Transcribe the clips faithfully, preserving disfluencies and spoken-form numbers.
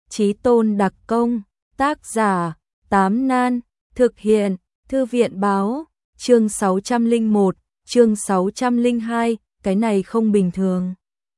Chí tôn đặc công, tác giả, Tám Nan, thực hiện, Thư viện báo, chương sáu trăm lẻ một, chương sáu trăm lẻ hai, cái này không bình thường.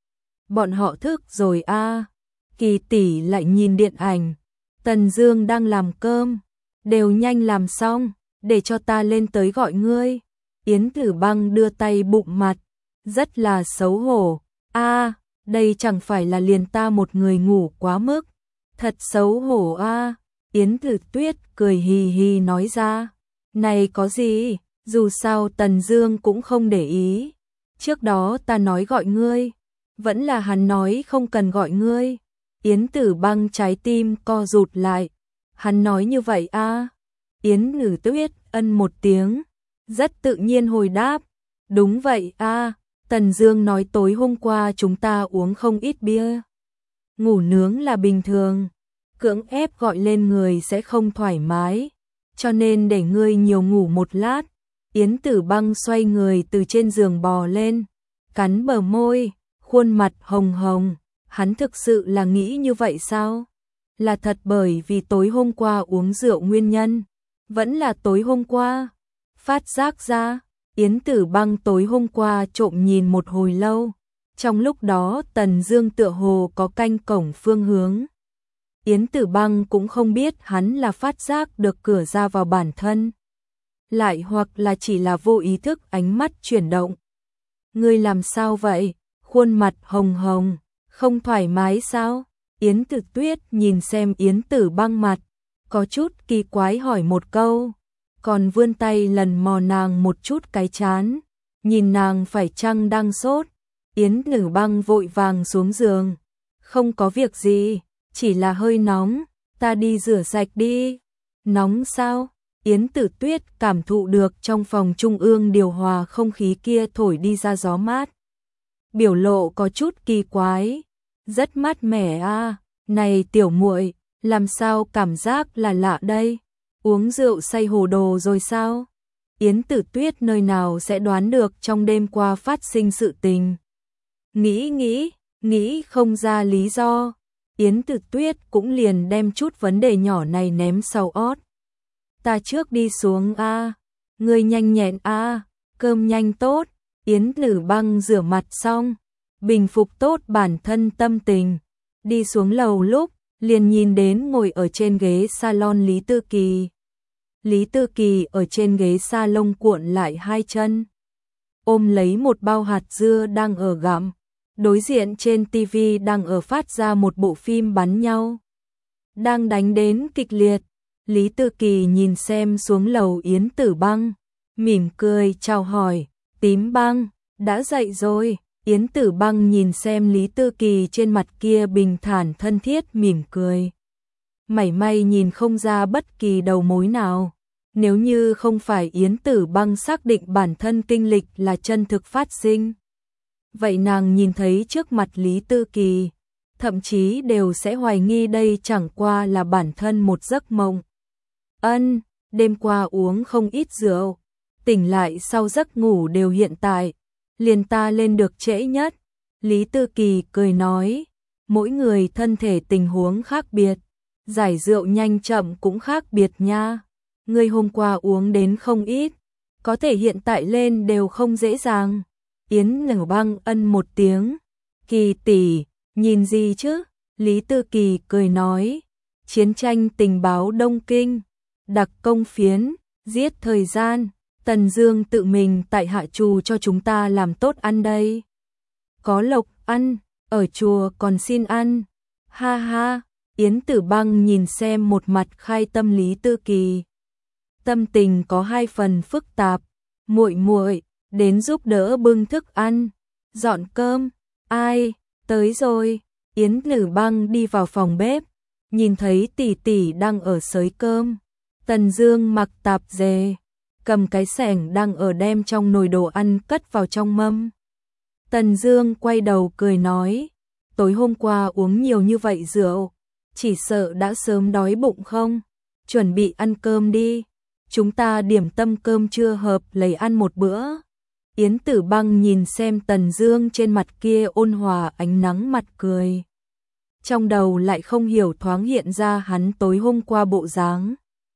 Bọn họ thức rồi a. À. Kỳ tỷ lại nhìn điện ảnh, Tần Dương đang làm cơm, đều nhanh làm xong, để cho ta lên tới gọi ngươi. Yến Tử Băng đưa tay bụng mặt, rất là xấu hổ. A, à, đây chẳng phải là liền ta một người ngủ quá mức. Thật xấu hổ a. À. Yến Tử Tuyết cười hì hì nói ra. Này có gì, dù sao Tần Dương cũng không để ý. Trước đó ta nói gọi ngươi, vẫn là hắn nói không cần gọi ngươi. Yến Tử Băng trái tim co rụt lại. Hắn nói như vậy a? À? Yến Tử Tuyết ân một tiếng, rất tự nhiên hồi đáp. Đúng vậy a, à, Tần Dương nói tối hôm qua chúng ta uống không ít bia. Ngủ nướng là bình thường, cưỡng ép gọi lên người sẽ không thoải mái, cho nên để ngươi nhiều ngủ một lát. Yến Tử Băng xoay người từ trên giường bò lên, cắn bờ môi, khuôn mặt hồng hồng. Hắn thực sự là nghĩ như vậy sao? Là thật bởi vì tối hôm qua uống rượu nguyên nhân? Vẫn là tối hôm qua? Phát giác ra, Yến Tử Băng tối hôm qua trộm nhìn một hồi lâu. Trong lúc đó Tần Dương tựa hồ có canh cổng phương hướng. Yến Tử Băng cũng không biết hắn là phát giác được cửa ra vào bản thân, lại hoặc là chỉ là vô ý thức ánh mắt chuyển động. Ngươi làm sao vậy? Khuôn mặt hồng hồng, không thoải mái sao? Yến Tử Tuyết nhìn xem Yến Tử Băng mặt, có chút kỳ quái hỏi một câu, còn vươn tay lần mò nàng một chút cái trán, nhìn nàng phải chăng đang sốt. Yến Tử Băng vội vàng xuống giường, không có việc gì, chỉ là hơi nóng, ta đi rửa sạch đi. Nóng sao? Yến Tử Tuyết cảm thụ được trong phòng trung ương điều hòa không khí kia thổi đi ra gió mát. Biểu lộ có chút kỳ quái, rất mát mẻ a. À. Này tiểu muội, làm sao cảm giác là lạ đây? Uống rượu say hồ đồ rồi sao? Yến Tử Tuyết nơi nào sẽ đoán được trong đêm qua phát sinh sự tình. Nghĩ nghĩ, nghĩ không ra lý do. Yến Tử Tuyết cũng liền đem chút vấn đề nhỏ này ném sau ót. Ta trước đi xuống a, à. Ngươi nhanh nhẹn a, à. Cơm nhanh tốt. Yến Tử Băng rửa mặt xong, bình phục tốt bản thân tâm tình, đi xuống lầu lúc liền nhìn đến ngồi ở trên ghế salon Lý Tư Kỳ. Lý Tư Kỳ ở trên ghế salon cuộn lại hai chân, ôm lấy một bao hạt dưa đang ở gặm. Đối diện trên tivi đang ở phát ra một bộ phim bắn nhau, đang đánh đến kịch liệt. Lý Tư Kỳ nhìn xem xuống lầu Yến Tử Băng, mỉm cười chào hỏi, Tím Băng, đã dậy rồi. Yến Tử Băng nhìn xem Lý Tư Kỳ trên mặt kia bình thản thân thiết mỉm cười, mảy may nhìn không ra bất kỳ đầu mối nào. Nếu như không phải Yến Tử Băng xác định bản thân kinh lịch là chân thực phát sinh, vậy nàng nhìn thấy trước mặt Lý Tư Kỳ, thậm chí đều sẽ hoài nghi đây chẳng qua là bản thân một giấc mộng. Ân, đêm qua uống không ít rượu, tỉnh lại sau giấc ngủ đều hiện tại, liền ta lên được trễ nhất. Lý Tư Kỳ cười nói, mỗi người thân thể tình huống khác biệt, giải rượu nhanh chậm cũng khác biệt nha. Ngươi hôm qua uống đến không ít, có thể hiện tại lên đều không dễ dàng. Yến Tử Băng ân một tiếng, Kỳ tỷ, nhìn gì chứ? Lý Tư Kỳ cười nói, chiến tranh tình báo Đông Kinh, đặc công phiến, giết thời gian, Tần Dương tự mình tại hạ trù cho chúng ta làm tốt ăn đây. Có lộc ăn, ở chùa còn xin ăn. Ha ha, Yến Tử Băng nhìn xem một mặt khai tâm Lý Tư Kỳ, tâm tình có hai phần phức tạp. Muội muội, đến giúp đỡ bưng thức ăn, dọn cơm. Ai, tới rồi. Yến Tử Băng đi vào phòng bếp, nhìn thấy tỷ tỷ đang ở xới cơm. Tần Dương mặc tạp dề, cầm cái xẻng đang ở đem trong nồi đồ ăn cất vào trong mâm. Tần Dương quay đầu cười nói, tối hôm qua uống nhiều như vậy rượu, chỉ sợ đã sớm đói bụng không? Chuẩn bị ăn cơm đi, chúng ta điểm tâm cơm trưa hợp lấy ăn một bữa. Yến Tử Băng nhìn xem Tần Dương trên mặt kia ôn hòa ánh nắng mặt cười. trong đầu lại không hiểu thoáng hiện ra hắn tối hôm qua bộ dáng.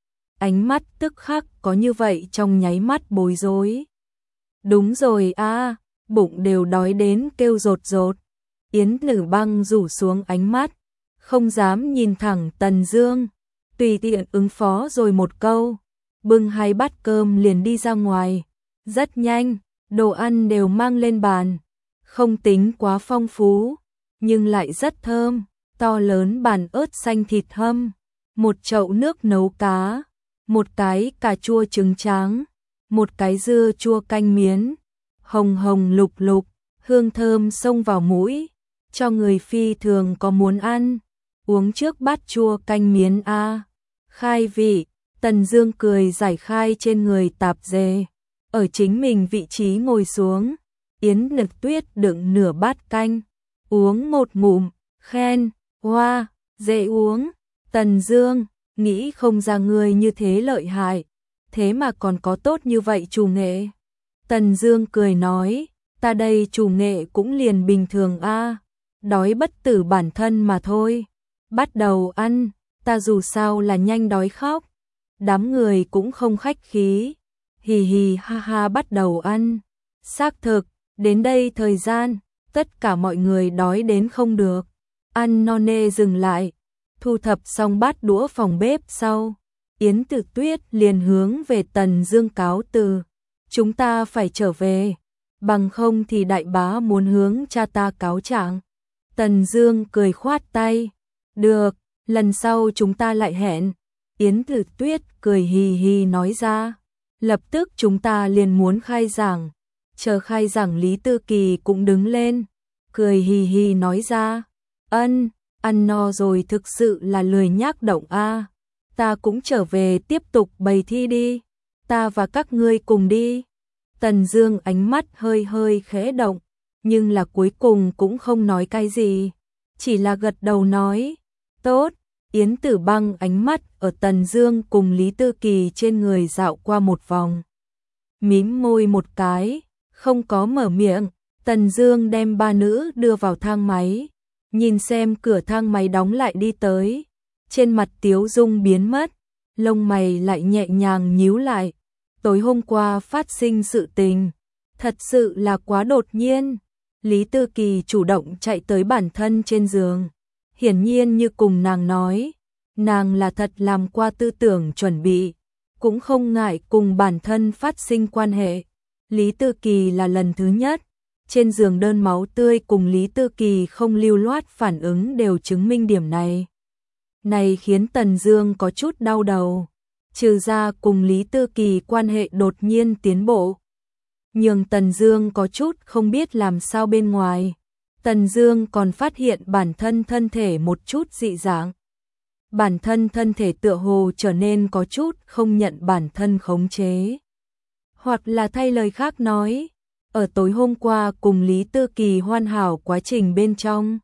Ánh mắt tức khắc có như vậy trong nháy mắt bối rối. Đúng rồi a, bụng đều đói đến kêu rột rột. Yến Tử Băng rủ xuống ánh mắt, không dám nhìn thẳng Tần Dương, tùy tiện ứng phó rồi một câu, bưng hai bát cơm liền đi ra ngoài. Rất nhanh, đồ ăn đều mang lên bàn, không tính quá phong phú, nhưng lại rất thơm, to lớn bàn ớt xanh thịt hâm, một chậu nước nấu cá, một cái cà chua trứng tráng, một cái dưa chua canh miến, hồng hồng lục lục, hương thơm xông vào mũi, cho người phi thường có muốn ăn. Uống trước bát chua canh miến a. Khai vị, Tần Dương cười giải khai trên người tạp dề, ở chính mình vị trí ngồi xuống. Yến Nhược Tuyết đựng nửa bát canh, uống một ngụm, khen, "Hoa, dễ uống." Tần Dương, nghĩ không ra người như thế lợi hại, thế mà còn có tốt như vậy chủ nghệ. Tần Dương cười nói, "Ta đây chủ nghệ cũng liền bình thường a, đói bất tử bản thân mà thôi." Bắt đầu ăn, ta dù sao là nhanh đói khóc. Đám người cũng không khách khí, hì hì ha ha bắt đầu ăn. Xác thực, đến đây thời gian, tất cả mọi người đói đến không được. Ăn no nê dừng lại, thu thập xong bát đũa phòng bếp sau, Yến Tử Tuyết liền hướng về Tần Dương cáo từ. "Chúng ta phải trở về, bằng không thì đại bá muốn hướng cha ta cáo trạng." Tần Dương cười khoát tay, "Được, lần sau chúng ta lại hẹn." Yến Tử Tuyết cười hì hì nói ra, "Lập tức chúng ta liền muốn khai giảng." Chờ khai giảng Lý Tư Kỳ cũng đứng lên, cười hì hì nói ra, "Ân, ăn no rồi thực sự là lười nhác động a, ta cũng trở về tiếp tục bày thi đi, ta và các ngươi cùng đi." Tần Dương ánh mắt hơi hơi khẽ động, nhưng là cuối cùng cũng không nói cái gì, chỉ là gật đầu nói, "Tốt." Yến Tử Băng ánh mắt ở Tần Dương cùng Lý Tư Kỳ trên người dạo qua một vòng, mím môi một cái, không có mở miệng. Tần Dương đem ba nữ đưa vào thang máy, nhìn xem cửa thang máy đóng lại đi tới, trên mặt tiếu dung biến mất, lông mày lại nhẹ nhàng nhíu lại. Tối hôm qua phát sinh sự tình, thật sự là quá đột nhiên. Lý Tư Kỳ chủ động chạy tới bản thân trên giường, hiển nhiên như cùng nàng nói, nàng là thật làm qua tư tưởng chuẩn bị, cũng không ngại cùng bản thân phát sinh quan hệ. Lý Tư Kỳ là lần thứ nhất, trên giường đơn máu tươi cùng Lý Tư Kỳ không lưu loát phản ứng đều chứng minh điểm này. Này khiến Tần Dương có chút đau đầu, trừ ra cùng Lý Tư Kỳ quan hệ đột nhiên tiến bộ, nhưng Tần Dương có chút không biết làm sao bên ngoài. Tần Dương còn phát hiện bản thân thân thể một chút dị dạng. Bản thân thân thể tựa hồ trở nên có chút không nhận bản thân khống chế. Hoặc là thay lời khác nói, ở tối hôm qua cùng Lý Tư Kỳ hoàn hảo quá trình bên trong,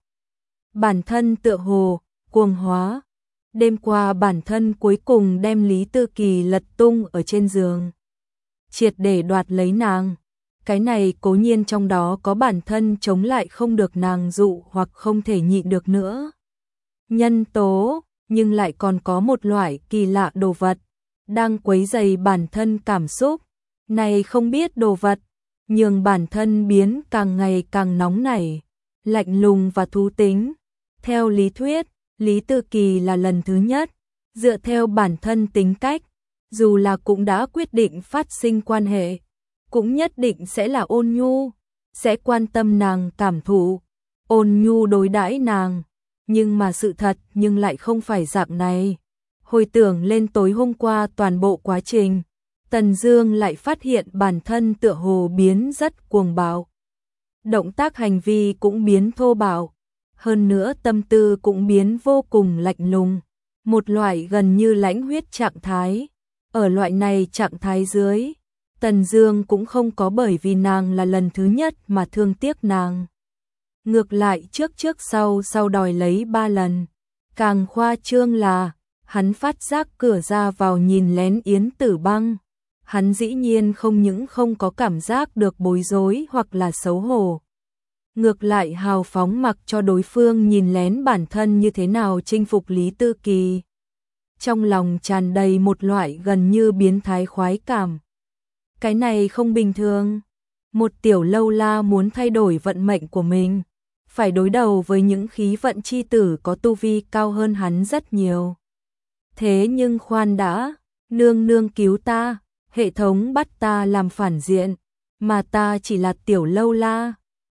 bản thân tựa hồ cuồng hóa. Đêm qua bản thân cuối cùng đem Lý Tư Kỳ lật tung ở trên giường, triệt để đoạt lấy nàng. Cái này cố nhiên trong đó có bản thân chống lại không được nàng dụ hoặc không thể nhịn được nữa nhân tố, nhưng lại còn có một loại kỳ lạ đồ vật đang quấy rầy bản thân cảm xúc. Này không biết đồ vật nhường bản thân biến càng ngày càng nóng nảy, lạnh lùng và thú tính. Theo lý thuyết, Lý Tư Kỳ là lần thứ nhất, dựa theo bản thân tính cách, dù là cũng đã quyết định phát sinh quan hệ, cũng nhất định sẽ là ôn nhu, sẽ quan tâm nàng cảm thụ, ôn nhu đối đãi nàng. Nhưng mà sự thật nhưng lại không phải dạng này. Hồi tưởng lên tối hôm qua toàn bộ quá trình, Tần Dương lại phát hiện bản thân tựa hồ biến rất cuồng bạo. Động tác hành vi cũng biến thô bạo, hơn nữa tâm tư cũng biến vô cùng lạnh lùng, một loại gần như lãnh huyết trạng thái. Ở loại này trạng thái dưới, Tần Dương cũng không có bởi vì nàng là lần thứ nhất mà thương tiếc nàng. Ngược lại trước trước sau sau đòi lấy ba lần. Càng khoa trương là, hắn phát giác cửa ra vào nhìn lén Yến Tử Băng. Hắn dĩ nhiên không những không có cảm giác được bối rối hoặc là xấu hổ, ngược lại hào phóng mặc cho đối phương nhìn lén bản thân như thế nào chinh phục Lý Tư Kỳ. Trong lòng tràn đầy một loại gần như biến thái khoái cảm. Cái này không bình thường. Một tiểu lâu la muốn thay đổi vận mệnh của mình, phải đối đầu với những khí vận chi tử có tu vi cao hơn hắn rất nhiều. Thế nhưng khoan đã, nương nương cứu ta, hệ thống bắt ta làm phản diện, mà ta chỉ là tiểu lâu la,